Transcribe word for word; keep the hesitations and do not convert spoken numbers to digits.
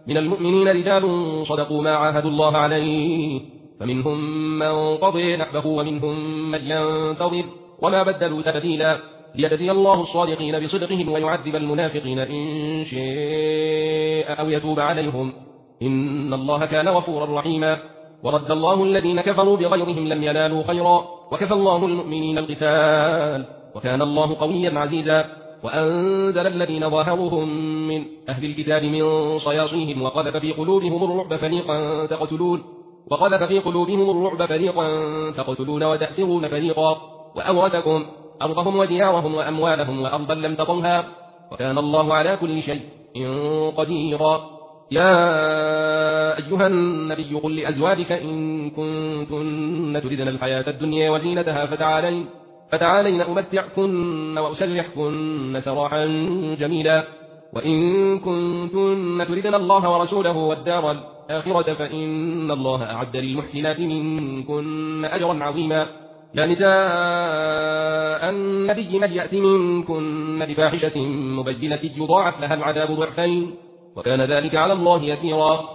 من المؤمنين رجال صدقوا ما عاهدوا الله عليه فمنهم من قضي نحبه ومنهم من ينتظر وما بدلوا تبديلا ليجزي الله الصادقين بصدقهم ويعذب المنافقين إن شاء أو يتوب عليهم إن الله كان غفورا رحيما. ورد الله الذين كفروا بغيظهم لم ينالوا خيرا وكفى الله المؤمنين القتال وكان الله قويا عزيزا. وأنزل الذين ظاهروهم من أهل الكتاب من صياصيهم وقذف في قلوبهم الرعب فريقا تقتلون وقذف في قلوبهم الرعب فريقا تقتلون وتأسرون فريقا وأورثكم أرضهم وديارهم وأموالهم وأرضا لم تطلها وكان الله على كل شيء قديرا. يا أيها النبي قل لأزواجك إن كنتن تردن الحياة الدنيا وزينتها فتعالين فتعالين أمتعكن وأسرحكن سراحا جميلا وإن كنتن تردن الله ورسوله والدار الآخرة فإن الله أعد للمحسنات منكن أجرا عظيما. يا نساء النبي من يأت منكن بفاحشة مبينة يضاعف لها العذاب ضعفين وكان ذلك على الله يسيرا.